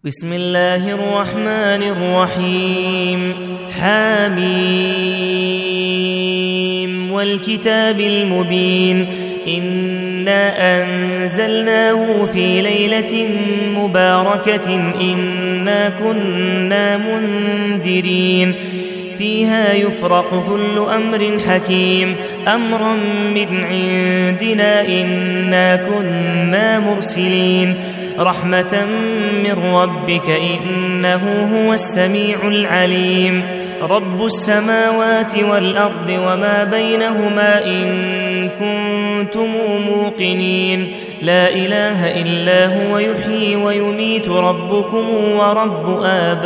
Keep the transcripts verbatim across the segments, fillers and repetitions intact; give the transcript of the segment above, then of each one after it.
بسم الله الرحمن الرحيم حميم والكتاب المبين إنا أنزلناه في ليلة مباركة إنا كنا منذرين فيها يفرق كل أمر حكيم أمرا من عندنا إنا كنا مرسلين رحمة من ربك إنه هو السميع العليم رب السماوات والأرض وما بينهما إن كنتم موقنين لا إله إلا هو يحيي ويميت ربكم ورب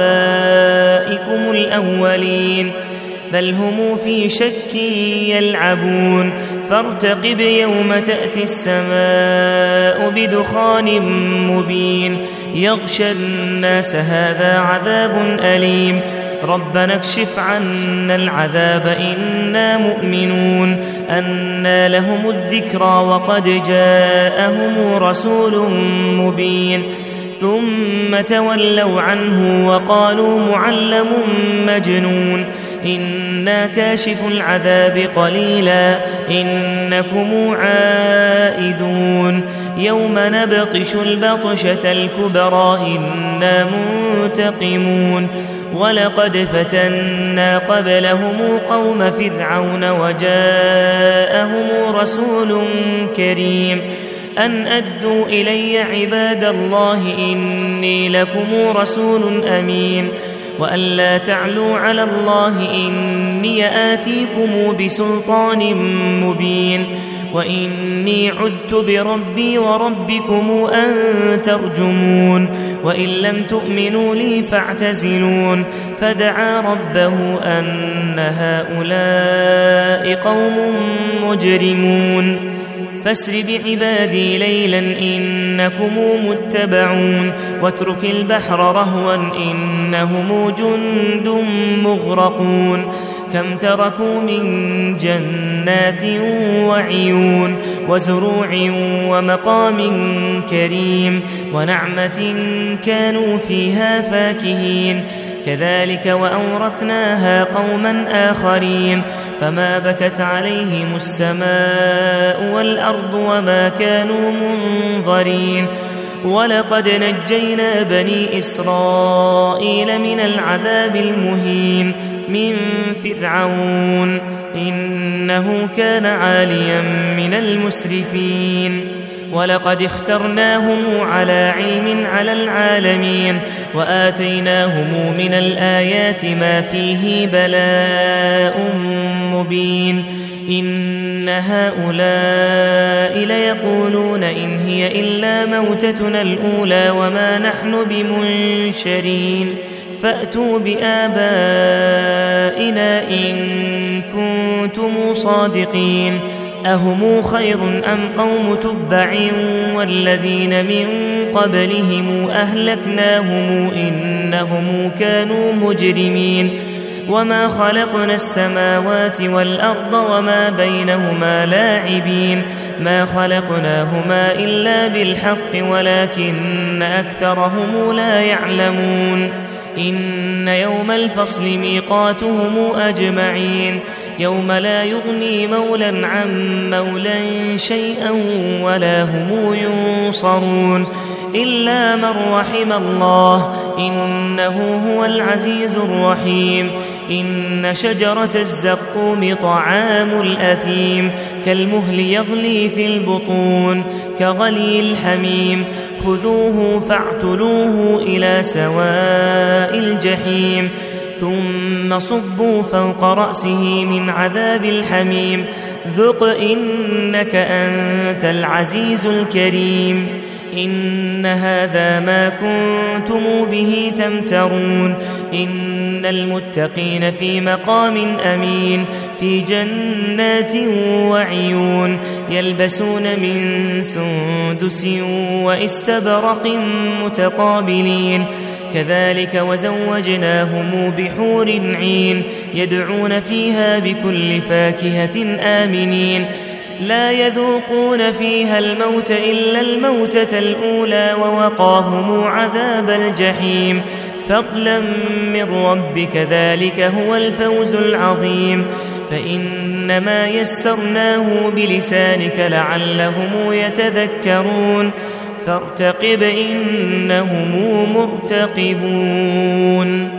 آبائكم الأولين بل هم في شك يلعبون فارتقب يوم تأتي السماء بدخان مبين يغشى الناس هذا عذاب أليم ربنا اكشف عنا العذاب إنا مؤمنون أنى لهم الذكرى وقد جاءهم رسول مبين ثم تولوا عنه وقالوا معلم مجنون إنا كاشف العذاب قليلا إنكم عائدون يوم نبطش البطشة الكبرى إنا منتقمون ولقد فتنا قبلهم قوم فرعون وجاءهم رسول كريم أن أدوا إلي عباد الله إني لكم رسول أمين وأن لا تعلوا على الله إني آتيكم بسلطان مبين وإني عذت بربي وربكم أن ترجمون وإن لم تؤمنوا لي فاعتزلون فدعا ربه أن هؤلاء قوم مجرمون فاسر بعبادي ليلا إنكم متبعون واترك البحر رهوا إنهم جند مغرقون كم تركوا من جنات وعيون وزروع ومقام كريم ونعمة كانوا فيها فاكهين كذلك وأورثناها قوما آخرين فما بكت عليهم السماء والأرض وما كانوا منظرين ولقد نجينا بني إسرائيل من العذاب المهين من فرعون إنه كان عاليا من المسرفين ولقد اخترناهم على علم على العالمين وآتيناهم من الآيات ما فيه بلاء مبين إن هؤلاء ليقولون إن هي إلا موتتنا الأولى وما نحن بمنشرين فأتوا بآبائنا إن كنتم صادقين أهم خير أم قوم تبع والذين من قبلهم أهلكناهم إنهم كانوا مجرمين وما خلقنا السماوات والأرض وما بينهما لاعبين ما خلقناهما إلا بالحق ولكن أكثرهم لا يعلمون إن يوم الفصل ميقاتهم أجمعين يوم لا يغني مولا عن مولا شيئا ولا هم ينصرون إلا من رحم الله إنه هو العزيز الرحيم إن شجرة الزقوم طعام الأثيم كالمهل يغلي في البطون كغلي الحميم خذوه فاعتلوه إلى سواء الجحيم ثم صبوا فوق رأسه من عذاب الحميم ذق إنك أنت العزيز الكريم إن هذا ما كنتم به تمترون إن المتقين في مقام أمين في جنات وعيون يلبسون من سندس واستبرق متقابلين كذلك وزوجناهم بحور عين يدعون فيها بكل فاكهة آمنين لا يذوقون فيها الموت إلا الموتة الأولى ووقاهم عذاب الجحيم فضلا من ربك ذلك هو الفوز العظيم فإنما يسرناه بلسانك لعلهم يتذكرون فارتقب إنهم مرتقبون